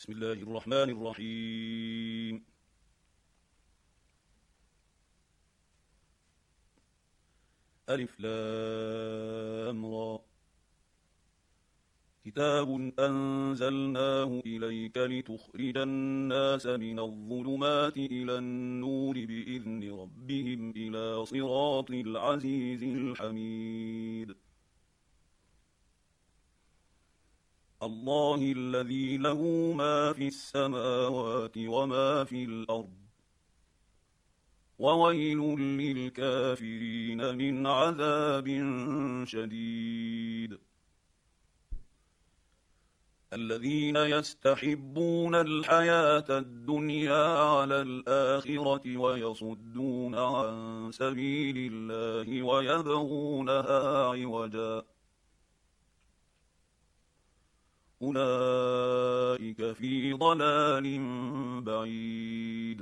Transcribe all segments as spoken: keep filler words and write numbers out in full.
بسم الله الرحمن الرحيم. ألف لام را. كتاب أنزلناه إليك لتخرج الناس من الظلمات إلى النور بإذن ربهم إلى صراط العزيز الحميد. الله الذي له ما في السماوات وما في الأرض، وويل للكافرين من عذاب شديد. الذين يستحبون الحياة الدنيا على الآخرة ويصدون عن سبيل الله ويبغونها عوجا، أولئك في ضلال بعيد.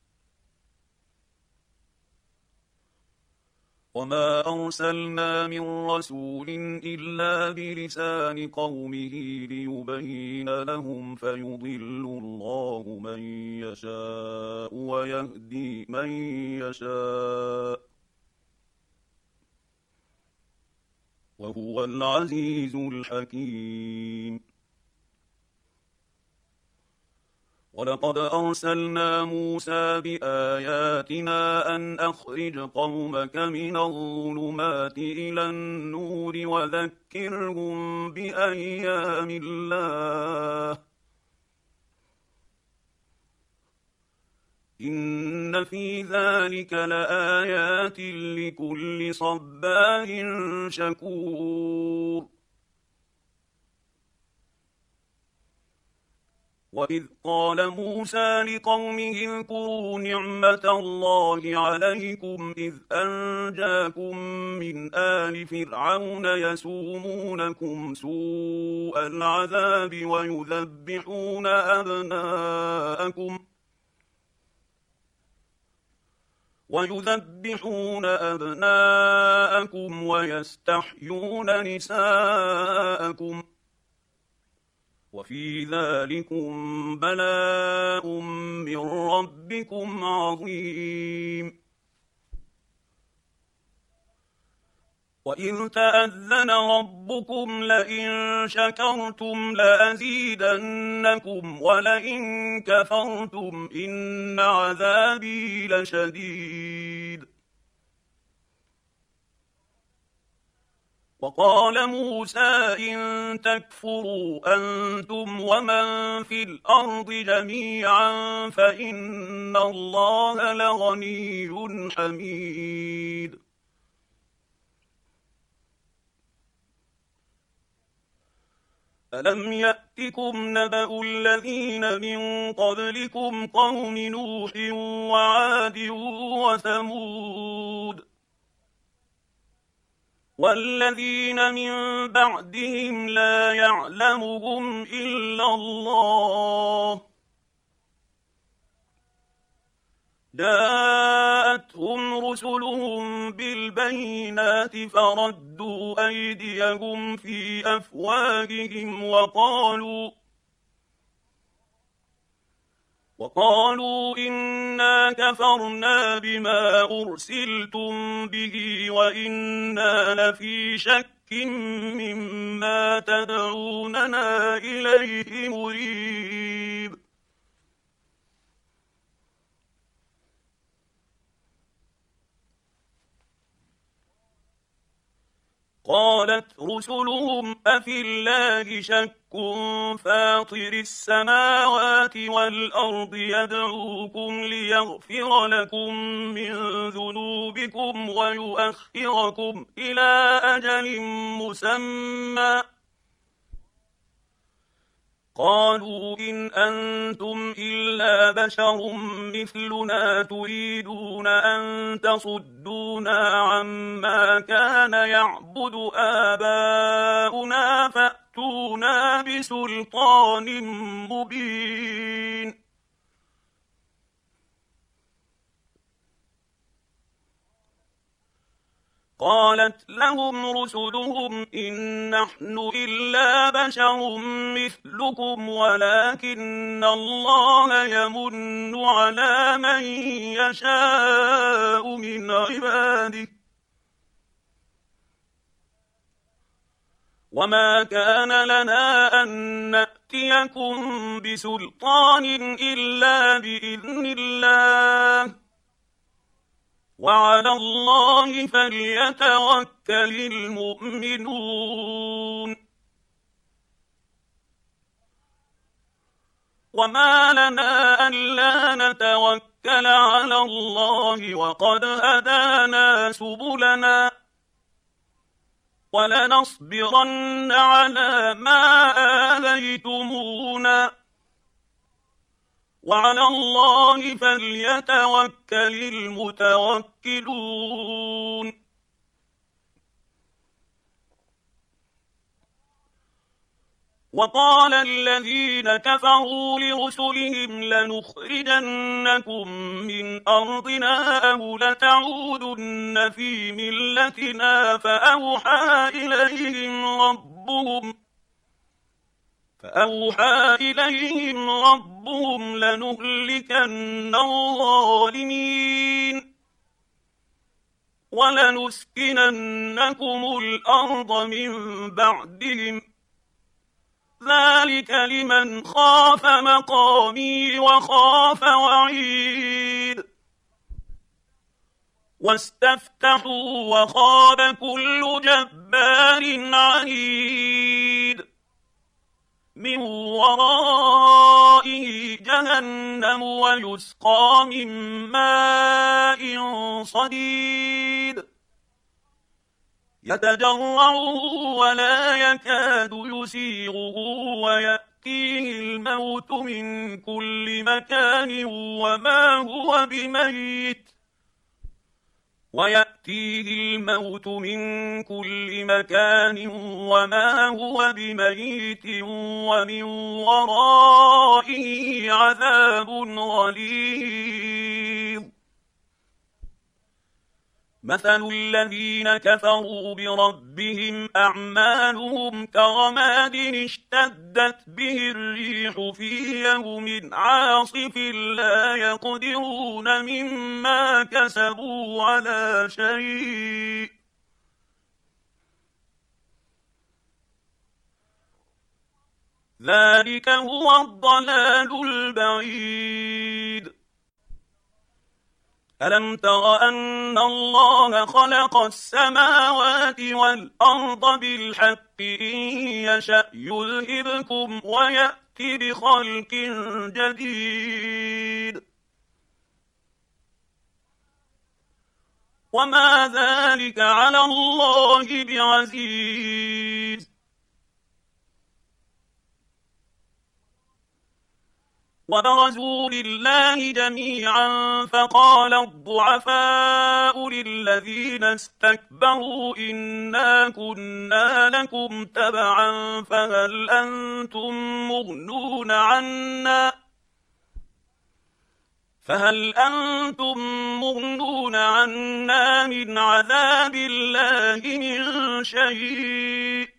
وما أرسلنا من رسول إلا بلسان قومه ليبين لهم فيضل الله من يشاء ويهدي من يشاء، وهو العزيز الحكيم. ولقد أرسلنا موسى بآياتنا أن أخرج قومك من الظلمات إلى النور وذكرهم بأيام الله، إن في ذلك لآيات لكل صبار شكور. وإذ قال موسى لقومه اذكروا نعمة الله عليكم إذ أنجاكم من آل فرعون يسومونكم سوء العذاب ويذبحون أبناءكم ويذبحون أبناءكم ويستحيون نساءكم، وفي ذلكم بلاء من ربكم عظيم. وإذ تأذن ربكم لئن شكرتم لأزيدنكم ولئن كفرتم إن عذابي لشديد. وقال موسى إن تكفروا أنتم ومن في الأرض جميعا فإن الله لغني حميد. ألم يأتكم نبأ الذين من قبلكم قوم نوح وعاد وثمود والذين من بعدهم لا يعلمهم إلا الله، جاءتهم رسلهم بالبينات فردوا أيديهم في أفواههم وقالوا وقالوا إنا كفرنا بما أرسلتم به وإنا لفي شك مما تدعوننا إليه مريب. قالت رسلهم أفي الله شك فاطر السماوات والأرض يدعوكم ليغفر لكم من ذنوبكم ويؤخركم إلى أجل مسمى، قالوا إن أنتم إلا بشر مثلنا تريدون أن تصدونا عما كان يعبد آباؤنا فأتونا بسلطان مبين. قالت لهم رسلهم إن نحن إلا بشر مثلكم ولكن الله يمن على من يشاء من عباده وما كان لنا أن نأتيكم بسلطان إلا بإذن الله وعلى الله فليتوكل المؤمنون وما لنا ألا نتوكل على الله وقد هدانا سبلنا ولنصبرن على ما آذيتمونا وعلى الله فليتوكل المتوكلون وقال الذين كفروا لرسلهم لنخرجنكم من أرضنا أو لتعودن في ملتنا فأوحى إليهم ربهم فأوحى إليهم ربهم لنهلكن الظالمين ولنسكننكم الأرض من بعدهم ذلك لمن خاف مقامي وخاف وعيد واستفتحوا وخاب كل جبار عنيد من ورائه جهنم ويسقى من ماء صديد يتجرعه ولا يكاد يسيغه ويأتيه الموت من كل مكان وما هو بميت ويأتيه الموت من كل مكان وما هو بميت ومن ورائه عذاب غليظ مثل الذين كفروا بربهم أعمالهم كرماد اشتدت به الريح في يوم عاصف لا يقدرون مما كسبوا على شيء ذلك هو الضلال البعيد ألم تر أن الله خلق السماوات والأرض بالحق إن يشأ يذهبكم ويأتي بخلق جديد وما ذلك على الله بعزيز وبرزوا لله جميعا فقال الضعفاء للذين استكبروا إنا كنا لكم تبعا فهل أنتم مغنون عنا فهل أنتم مغنون عنا من عذاب الله من شيء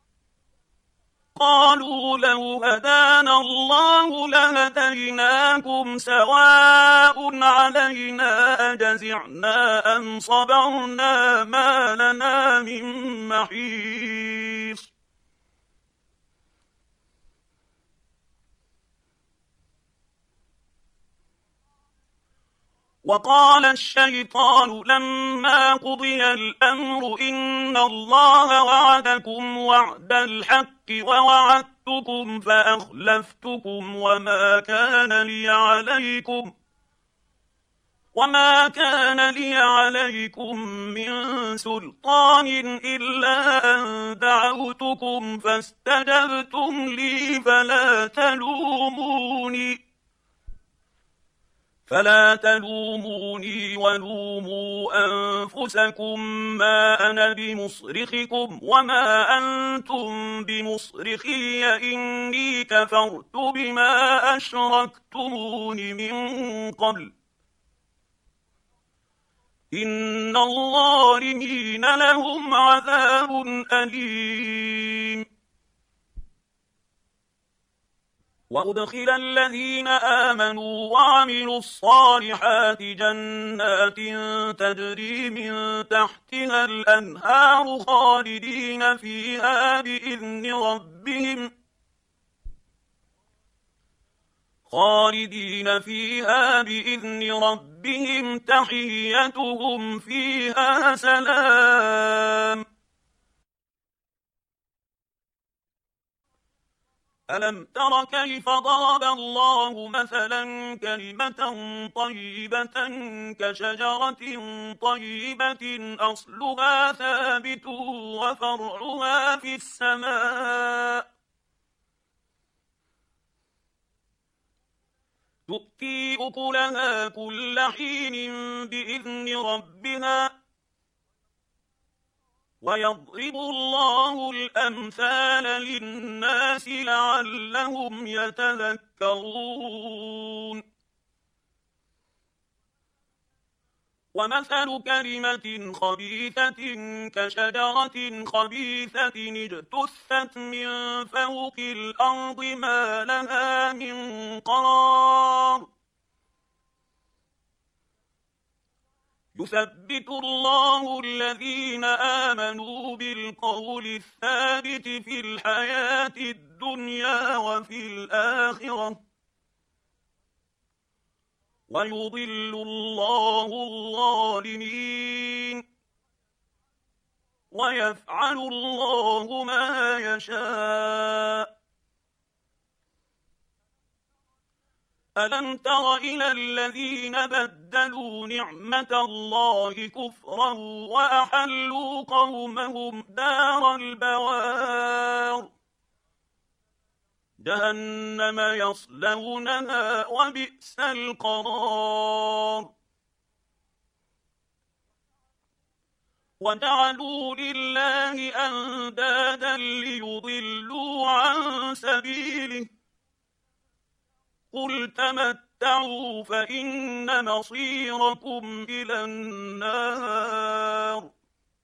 قالوا لو هدانا الله لهديناكم سواء علينا أجزعنا أم صبرنا ما لنا من محيص وقال الشيطان لما قضي الأمر إن الله وعدكم وعد الحق ووعدتكم فأخلفتكم وما كان لي عليكم وما كان لي عليكم من سلطان إلا أن دعوتكم فاستجبتم لي فلا تلوموني فلا تلوموني ولوموا أنفسكم ما أنا بمصرخكم وما أنتم بمصرخي إني كفرت بما أشركتمون من قبل إن الظالمين لهم عذاب أليم. وأدخل الذين آمنوا وعملوا الصالحات جنات تجري من تحتها الأنهار خالدين فيها بإذن ربهم خالدين فيها بإذن ربهم تحيتهم فيها سلام. ألم تر كيف ضرب الله مثلا كلمة طيبة كشجرة طيبة أصلها ثابت وفرعها في السماء تؤتي أكلها كل حين بإذن ربها ويضرب الله الأمثال للناس لعلهم يتذكرون. ومثل كلمة خبيثة كشجرة خبيثة اجتثت من فوق الأرض ما لها من قرار. يثبت الله الذين آمنوا بالقول الثابت في الحياة الدنيا وفي الآخرة ويضل الله الظالمين ويفعل الله ما يشاء. ألم تر إلى الذين بدلوا نعمة الله كفرا وأحلوا قومهم دار البوار جهنم يصلونها وبئس القرار. وجعلوا لله أندادا ليضلوا عن سبيله قل تمتعوا فإن مصيركم إلى النار.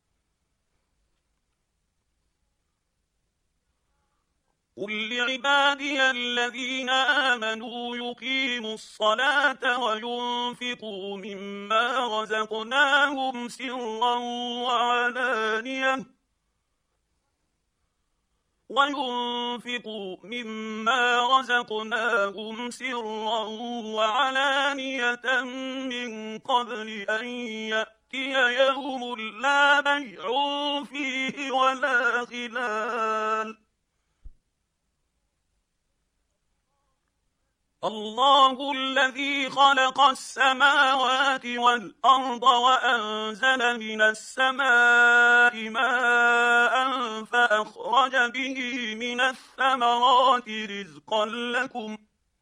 قل لعبادي الذين آمنوا يقيموا الصلاة وينفقوا مما رزقناهم سرا وعلانية وينفقوا مما رزقناهم سرا وعلانية من قبل أن يأتي يوم لا بيع فيه ولا خلال. الله الذي خلق السماوات والأرض وأنزل من السماء ماء فأخرج به من الثمرات رزقا لكم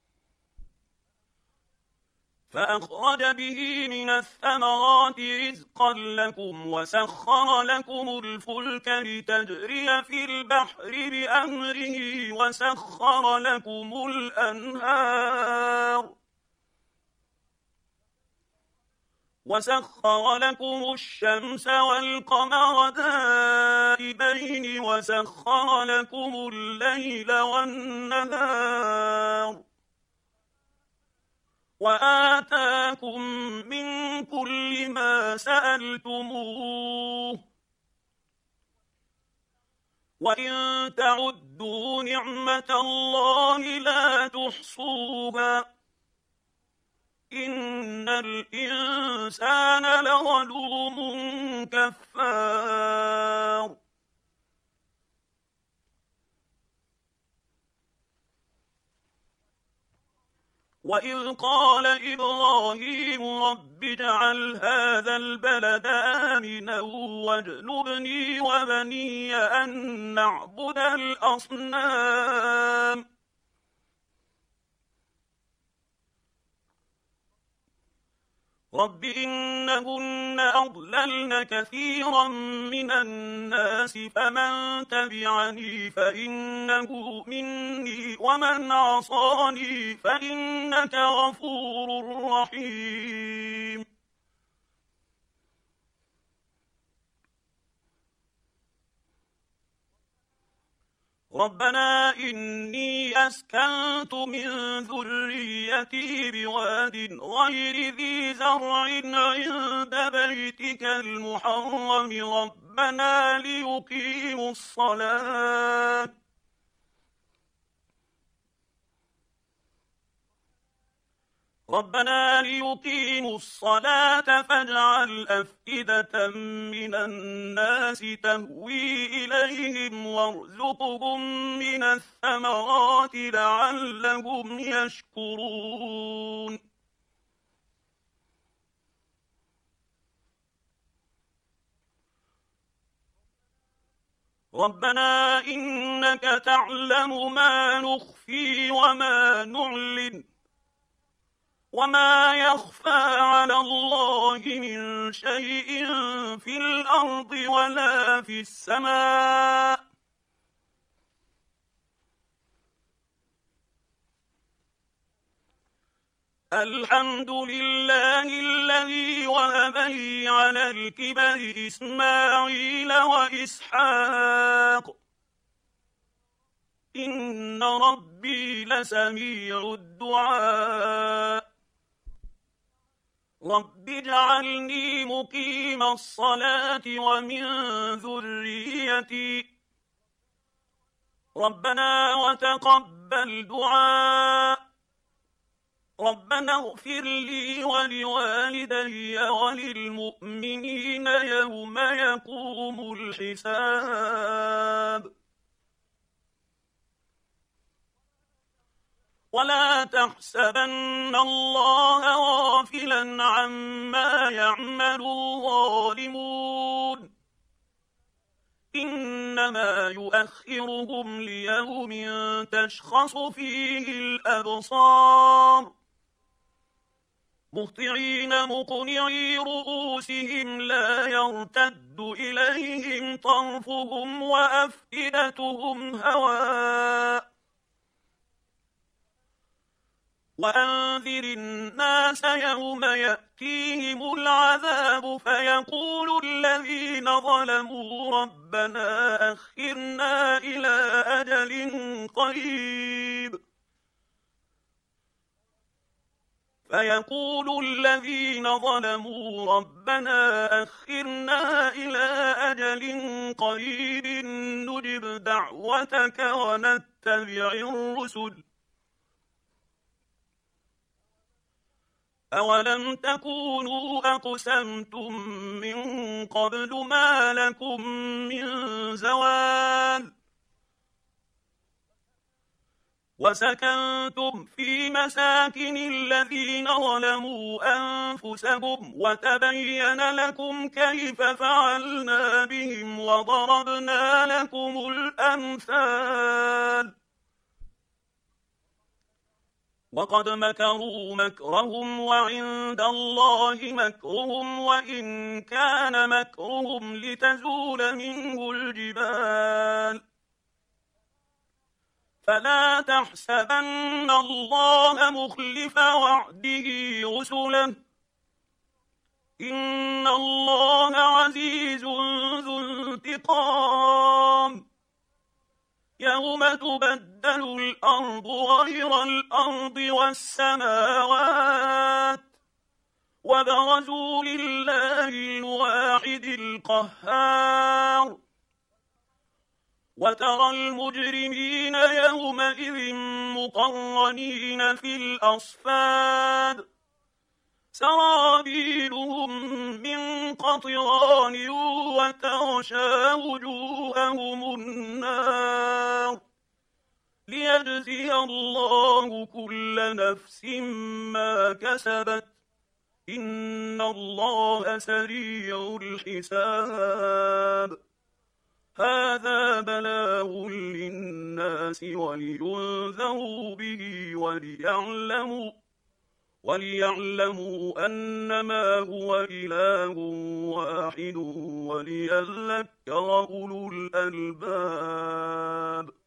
فأخرج به من الثمرات رزقا لكم وسخر لكم الفلك لتجري في البحر بأمره وسخر لكم الأنهار وسخر لكم الشمس والقمر دائبين وسخر لكم الليل والنهار وآتاكم من كل ما سألتموه وإن تعدوا نعمة الله لا تحصوها إن الإنسان لظلوم كفار. وإذ قال إبراهيم رب اجعل هذا البلد آمنا واجنبني وبني أن نعبد الأصنام رب إنهن أضللن كثيرا من الناس فمن تبعني فإنه مني ومن عصاني فإنك غفور رحيم. ربنا إني أسكنت من ذريتي بواد غير ذي زرع عند بيتك المحرم ربنا ليقيموا الصلاة ربنا ليقيموا الصلاة فاجعل أفئدة من الناس تهوي إليهم وارزقهم من الثمرات لعلهم يشكرون ربنا إنك تعلم ما نخفي وما نعلن وما يخفى على الله من شيء في الأرض ولا في السماء الحمد لله الذي وهب لي على الكبر إسماعيل وإسحاق إن ربي لسميع الدعاء رب اجعلني مقيم الصلاة ومن ذريتي ربنا وتقبل دعاء ربنا اغفر لي ولوالدي وللمؤمنين يوم يقوم الحساب ولا تحسبن الله غافلا عما يعمل الظالمون إنما يؤخرهم ليوم تشخص فيه الأبصار مهطعين مقنعي رؤوسهم لا يرتد إليهم طرفهم وأفئدتهم هواء وأنذر الناس يوم يأتيهم العذاب فيقول الذين ظلموا ربنا أخرنا إلى أجل قريب فيقول الذين ظلموا ربنا أخرنا إلى أجل قريب نجب دعوتك ونتبع الرسل أولم تكونوا أقسمتم من قبل ما لكم من زوال وسكنتم في مساكن الذين ظلموا أنفسهم وتبين لكم كيف فعلنا بهم وضربنا لكم الأمثال وقد مكروا مكرهم وعند الله مكرهم وإن كان مكرهم لتزول منه الجبال فلا تحسبن الله مخلف وعده رسله إن الله عزيز ذو انتقام يوم تبدل الأرض غير الأرض والسماوات وبرزوا لله الواحد القهار وترى المجرمين يومئذ مقرنين في الأصفاد سرابيلهم من قطران وتغشى وجوههم النار ليجزي الله كل نفس ما كسبت إن الله سريع الحساب هذا بلاغ للناس ولينذروا به وليعلموا وليعلموا أنما هو إله واحد وليذكر أولو الألباب